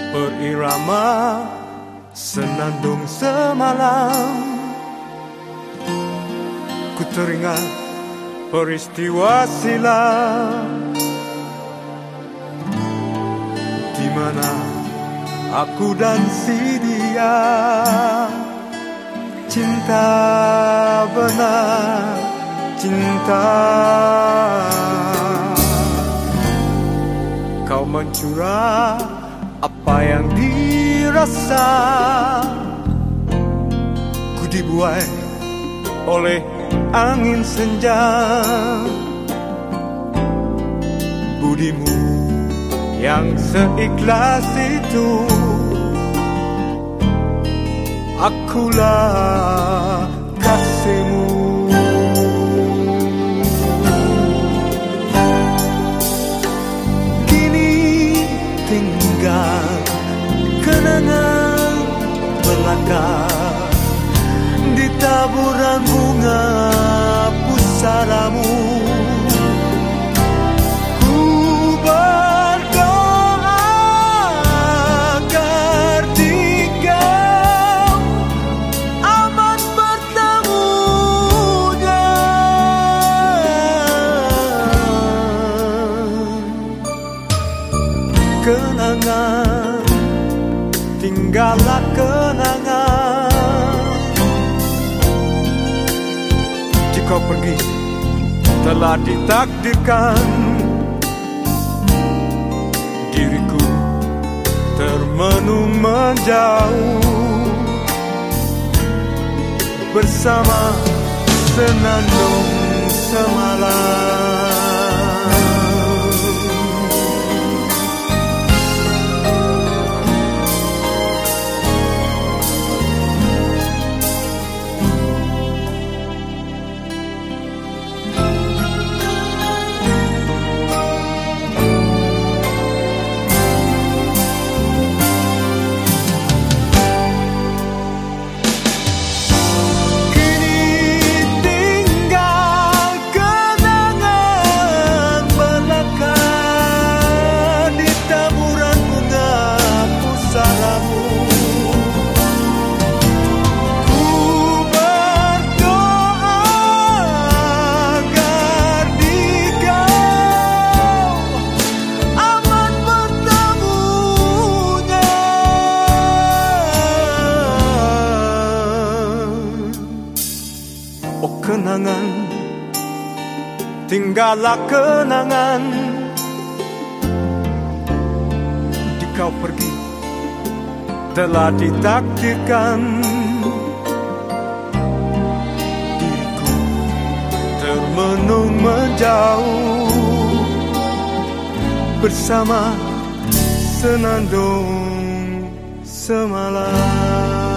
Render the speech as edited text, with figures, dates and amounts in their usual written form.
berirama senandung semalam. Ku teringat peristiwa silam di mana aku dan si dia cinta benar, cinta. Kau mencurah apa yang dirasa, ku dibuai oleh angin senja. Budimu yang seikhlas itu, akulah kasihmu. Kini tinggal kenangan belaka di taburan bunga pusaramu. Ku berdoa agar dikau aman bertemunya. Kenangan, tinggallah kenangan. Kau pergi telah ditakdirkan, diriku termenung menjauh bersama senandung semalam. Oh kenangan, tinggallah kenangan. Di kau pergi telah ditakdirkan, diriku termenung menjauh bersama senandung semalam.